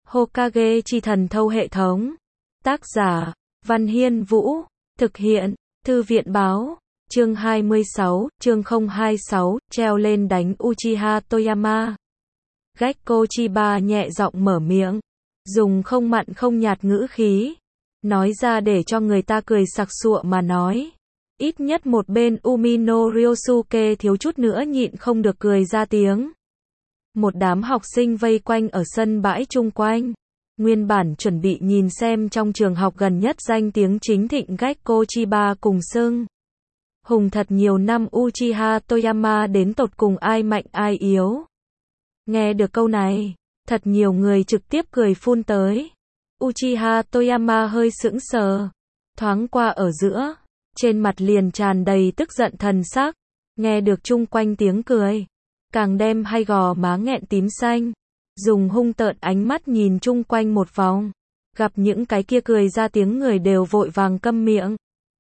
Hokage chi thần thâu hệ thống. Tác giả, Văn Hiên Vũ. Thực hiện, Thư viện báo. Chương 26, chương 026, treo lên đánh Uchiha Toyama. Gekko Chiba nhẹ giọng mở miệng, dùng không mặn không nhạt ngữ khí, nói ra để cho người ta cười sặc sụa mà nói. Ít nhất một bên Umino Ryosuke thiếu chút nữa nhịn không được cười ra tiếng. Một đám học sinh vây quanh ở sân bãi chung quanh. Nguyên bản chuẩn bị nhìn xem trong trường học gần nhất danh tiếng chính thịnh Gekko Chiba cùng xưng hùng thật nhiều năm Uchiha Toyama đến tột cùng ai mạnh ai yếu. Nghe được câu này, thật nhiều người trực tiếp cười phun tới. Uchiha Toyama hơi sững sờ, thoáng qua ở giữa, trên mặt liền tràn đầy tức giận thần sắc. Nghe được chung quanh tiếng cười, càng đem hai gò má nghẹn tím xanh, dùng hung tợn ánh mắt nhìn chung quanh một vòng, gặp những cái kia cười ra tiếng người đều vội vàng câm miệng.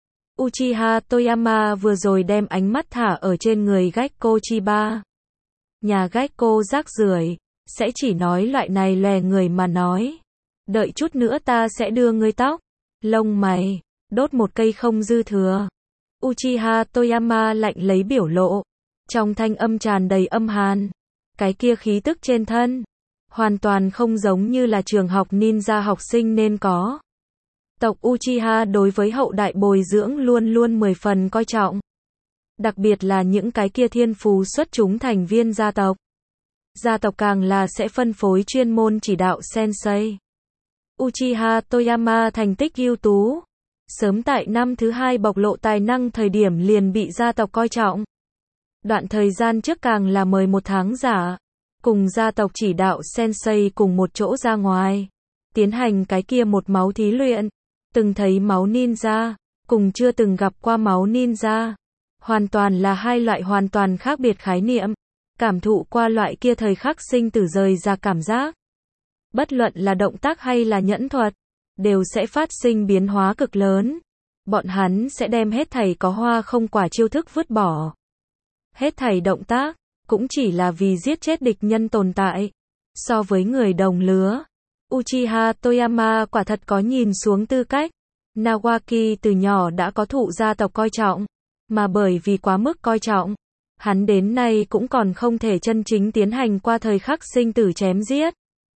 Uchiha Toyama vừa rồi đem ánh mắt thả ở trên người Gekko Chiba. Nhà Gekko rác rưởi, sẽ chỉ nói loại này lè người mà nói. Đợi chút nữa ta sẽ đưa ngươi tóc, lông mày, đốt một cây không dư thừa. Uchiha Toyama lạnh lấy biểu lộ, trong thanh âm tràn đầy âm hàn. Cái kia khí tức trên thân, hoàn toàn không giống như là trường học ninja học sinh nên có. Tộc Uchiha đối với hậu đại bồi dưỡng luôn luôn 10 phần coi trọng. Đặc biệt là những cái kia thiên phú xuất chúng thành viên gia tộc. Gia tộc càng là sẽ phân phối chuyên môn chỉ đạo sensei. Uchiha Toyama thành tích ưu tú. Sớm tại năm thứ 2 bộc lộ tài năng thời điểm liền bị gia tộc coi trọng. Đoạn thời gian trước càng là mời một tháng giả, cùng gia tộc chỉ đạo sensei cùng một chỗ ra ngoài, tiến hành cái kia một máu thí luyện. Từng thấy máu ninja, cùng chưa từng gặp qua máu ninja. Hoàn toàn là hai loại hoàn toàn khác biệt khái niệm. Cảm thụ qua loại kia thời khắc sinh tử rời ra cảm giác. Bất luận là động tác hay là nhẫn thuật, đều sẽ phát sinh biến hóa cực lớn. Bọn hắn sẽ đem hết thảy có hoa không quả chiêu thức vứt bỏ. Hết thảy động tác, cũng chỉ là vì giết chết địch nhân tồn tại. So với người đồng lứa, Uchiha Toyama quả thật có nhìn xuống tư cách. Nawaki từ nhỏ đã có thụ gia tộc coi trọng, mà bởi vì quá mức coi trọng, hắn đến nay cũng còn không thể chân chính tiến hành qua thời khắc sinh tử chém giết.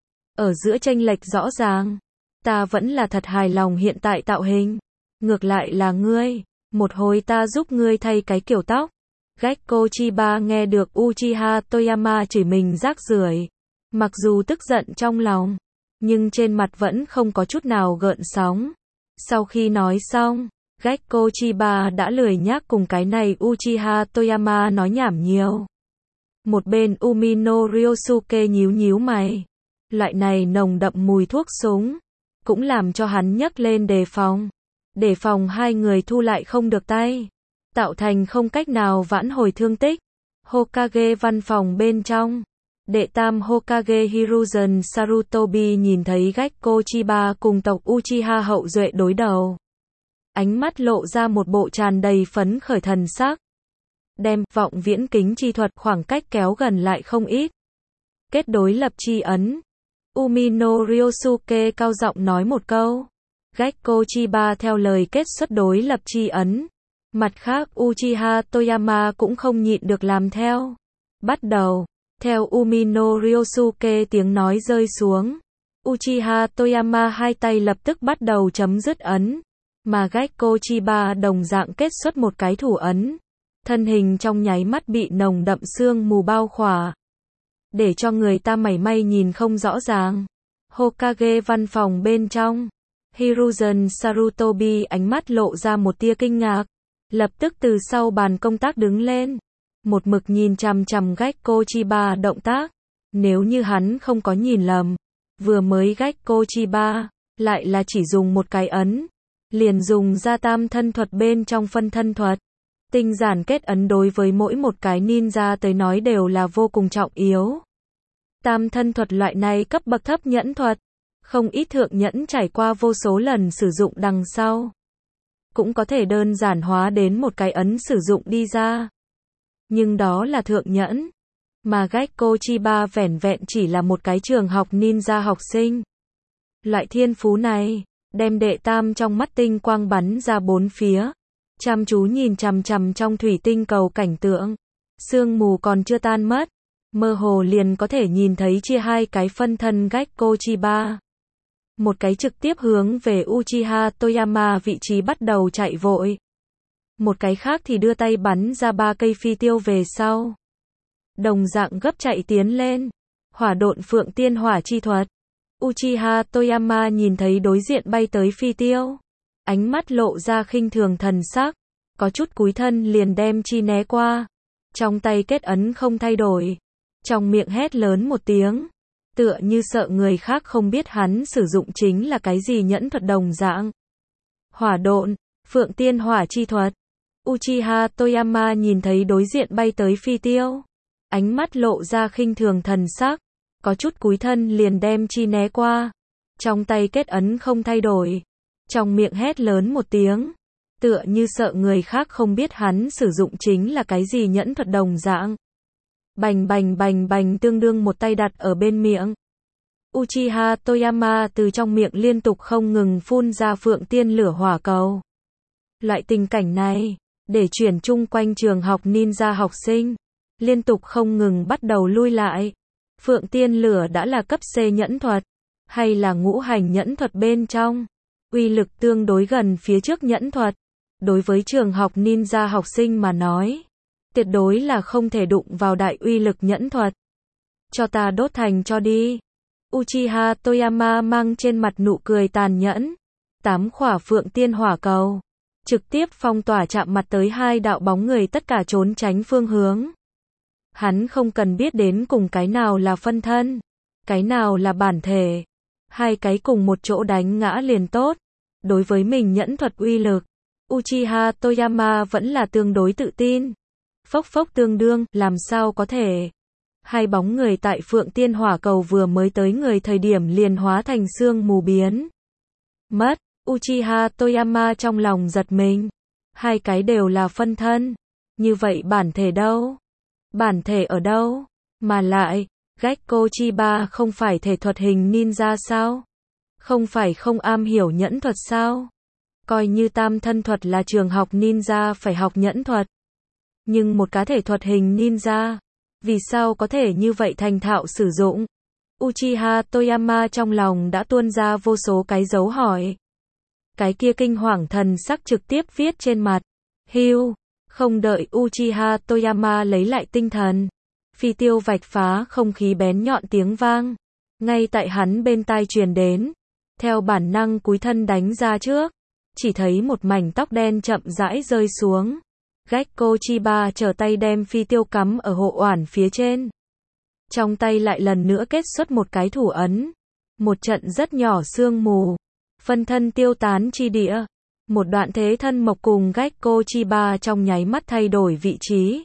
Ở giữa chênh lệch rõ ràng, ta vẫn là thật hài lòng hiện tại tạo hình. Ngược lại là ngươi, một hồi ta giúp ngươi thay cái kiểu tóc. Gekko Chiba nghe được Uchiha Toyama chửi mình rác rưởi, mặc dù tức giận trong lòng, nhưng trên mặt vẫn không có chút nào gợn sóng. Sau khi nói xong, Gekko Chiba đã lười nhác cùng cái này Uchiha Toyama nói nhảm nhiều. Một bên Umino Ryosuke nhíu nhíu mày. Loại này nồng đậm mùi thuốc súng, cũng làm cho hắn nhấc lên đề phòng. Đề phòng hai người thu lại không được tay, tạo thành không cách nào vãn hồi thương tích. Hokage văn phòng bên trong, đệ tam Hokage Hiruzen Sarutobi nhìn thấy Gekko Chiba cùng tộc Uchiha hậu duệ đối đầu. Ánh mắt lộ ra một bộ tràn đầy phấn khởi thần sắc. Đem vọng viễn kính chi thuật khoảng cách kéo gần lại không ít. Kết đối lập chi ấn. Umino Ryosuke cao giọng nói một câu. Gekko Chiba theo lời kết xuất đối lập chi ấn. Mặt khác Uchiha Toyama cũng không nhịn được làm theo. Bắt đầu. Theo Umino Ryosuke tiếng nói rơi xuống, Uchiha Toyama hai tay lập tức bắt đầu chấm dứt ấn, mà Gekko Chiba đồng dạng kết xuất một cái thủ ấn. Thân hình trong nháy mắt bị nồng đậm sương mù bao khỏa, để cho người ta mảy may nhìn không rõ ràng. Hokage văn phòng bên trong, Hiruzen Sarutobi ánh mắt lộ ra một tia kinh ngạc, lập tức từ sau bàn công tác đứng lên. Một mực nhìn chằm chằm Gekko Chiba động tác. Nếu như hắn không có nhìn lầm, vừa mới Gekko Chiba lại là chỉ dùng một cái ấn, liền dùng ra tam thân thuật bên trong phân thân thuật. Tinh giản kết ấn đối với mỗi một cái ninja tới nói đều là vô cùng trọng yếu. Tam thân thuật loại này cấp bậc thấp nhẫn thuật, không ít thượng nhẫn trải qua vô số lần sử dụng đằng sau, cũng có thể đơn giản hóa đến một cái ấn sử dụng đi ra. Nhưng đó là thượng nhẫn, mà Gekko Chiba vẻn vẹn chỉ là một cái trường học ninja học sinh. Loại thiên phú này, đem đệ tam trong mắt tinh quang bắn ra bốn phía, chăm chú nhìn chằm chằm trong thủy tinh cầu cảnh tượng. Sương mù còn chưa tan mất, mơ hồ liền có thể nhìn thấy chia hai cái phân thân Gekko Chiba. Một cái trực tiếp hướng về Uchiha Toyama vị trí bắt đầu chạy vội. Một cái khác thì đưa tay bắn ra 3 cây phi tiêu về sau. Đồng dạng gấp chạy tiến lên. Hỏa độn phượng tiên hỏa chi thuật. Uchiha Toyama nhìn thấy đối diện bay tới phi tiêu. Ánh mắt lộ ra khinh thường thần sắc. Có chút cúi thân liền đem chi né qua. Trong tay kết ấn không thay đổi. Trong miệng hét lớn một tiếng. Tựa như sợ người khác không biết hắn sử dụng chính là cái gì nhẫn thuật đồng dạng. Hỏa độn, phượng tiên hỏa chi thuật. Uchiha Toyama nhìn thấy đối diện bay tới phi tiêu. Ánh mắt lộ ra khinh thường thần sắc. Có chút cúi thân liền đem chi né qua. Trong tay kết ấn không thay đổi. Trong miệng hét lớn một tiếng. Tựa như sợ người khác không biết hắn sử dụng chính là cái gì nhẫn thuật đồng dạng. Bành bành bành bành tương đương một tay đặt ở bên miệng. Uchiha Toyama từ trong miệng liên tục không ngừng phun ra phượng tiên lửa hỏa cầu. Loại tình cảnh này, để chuyển chung quanh trường học ninja học sinh, liên tục không ngừng bắt đầu lui lại. Phượng tiên lửa đã là cấp C nhẫn thuật, hay là ngũ hành nhẫn thuật bên trong, uy lực tương đối gần phía trước nhẫn thuật. Đối với trường học ninja học sinh mà nói, tuyệt đối là không thể đụng vào đại uy lực nhẫn thuật. Cho ta đốt thành cho đi. Uchiha Toyama mang trên mặt nụ cười tàn nhẫn. 8 khỏa phượng tiên hỏa cầu. Trực tiếp phong tỏa chạm mặt tới 2 đạo bóng người tất cả trốn tránh phương hướng. Hắn không cần biết đến cùng cái nào là phân thân. Cái nào là bản thể. 2 cái cùng một chỗ đánh ngã liền tốt. Đối với mình nhẫn thuật uy lực, Uchiha Toyama vẫn là tương đối tự tin. Phốc phốc tương đương, làm sao có thể. 2 bóng người tại phượng tiên hỏa cầu vừa mới tới người thời điểm liền hóa thành sương mù biến mất. Uchiha Toyama trong lòng giật mình. 2 cái đều là phân thân. Như vậy bản thể đâu? Bản thể ở đâu? Mà lại, Gekko Chiba không phải thể thuật hình ninja sao? Không phải không am hiểu nhẫn thuật sao? Coi như tam thân thuật là trường học ninja phải học nhẫn thuật. Nhưng một cá thể thuật hình ninja, vì sao có thể như vậy thành thạo sử dụng? Uchiha Toyama trong lòng đã tuôn ra vô số cái dấu hỏi. Cái kia kinh hoàng thần sắc trực tiếp viết trên mặt. Hưu, không đợi Uchiha Toyama lấy lại tinh thần. Phi tiêu vạch phá không khí bén nhọn tiếng vang. Ngay tại hắn bên tai truyền đến. Theo bản năng cúi thân đánh ra trước. Chỉ thấy một mảnh tóc đen chậm rãi rơi xuống. Gekko Chiba trở tay đem phi tiêu cắm ở hộ oản phía trên. Trong tay lại lần nữa kết xuất một cái thủ ấn. Một trận rất nhỏ sương mù. Phân thân tiêu tán chi địa. Một đoạn thế thân mộc cùng Gekko Chiba trong nháy mắt thay đổi vị trí.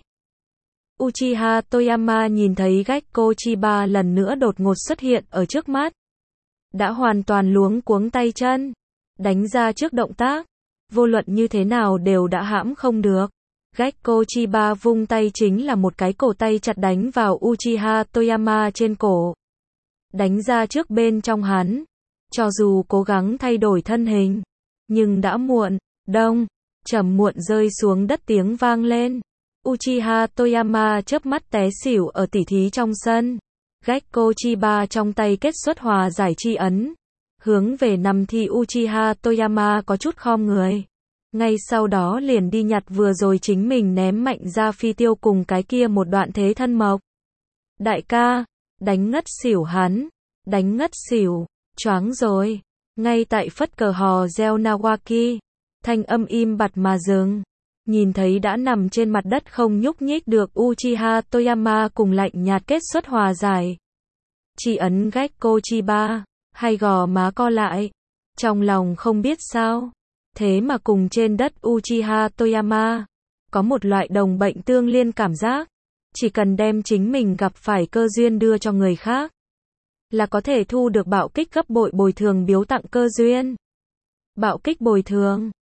Uchiha Toyama nhìn thấy Gekko Chiba lần nữa đột ngột xuất hiện ở trước mắt. Đã hoàn toàn luống cuống tay chân. Đánh ra trước động tác. Vô luận như thế nào đều đã hãm không được. Gekko Chiba vung tay chính là một cái cổ tay chặt đánh vào Uchiha Toyama trên cổ. Đánh ra trước bên trong hắn. Cho dù cố gắng thay đổi thân hình, nhưng đã muộn. Đông, trầm muộn rơi xuống đất tiếng vang lên. Uchiha Toyama chớp mắt té xỉu ở tỉ thí trong sân. Gekko Chiba trong tay kết xuất hòa giải chi ấn. Hướng về nằm thì Uchiha Toyama có chút khom người. Ngay sau đó liền đi nhặt vừa rồi chính mình ném mạnh ra phi tiêu cùng cái kia một đoạn thế thân mộc. Đại ca, đánh ngất xỉu hắn. Đánh ngất xỉu, choáng rồi. Ngay tại phất cờ hò reo Nawaki. Thanh âm im bặt mà dừng. Nhìn thấy đã nằm trên mặt đất không nhúc nhích được Uchiha Toyama cùng lạnh nhạt kết xuất hòa giải. Chỉ ấn Gekko Chiba, hay gò má co lại. Trong lòng không biết sao. Thế mà cùng trên đất Uchiha Toyama, có một loại đồng bệnh tương liên cảm giác. Chỉ cần đem chính mình gặp phải cơ duyên đưa cho người khác, là có thể thu được bạo kích gấp bội bồi thường biếu tặng cơ duyên. Bạo kích bồi thường.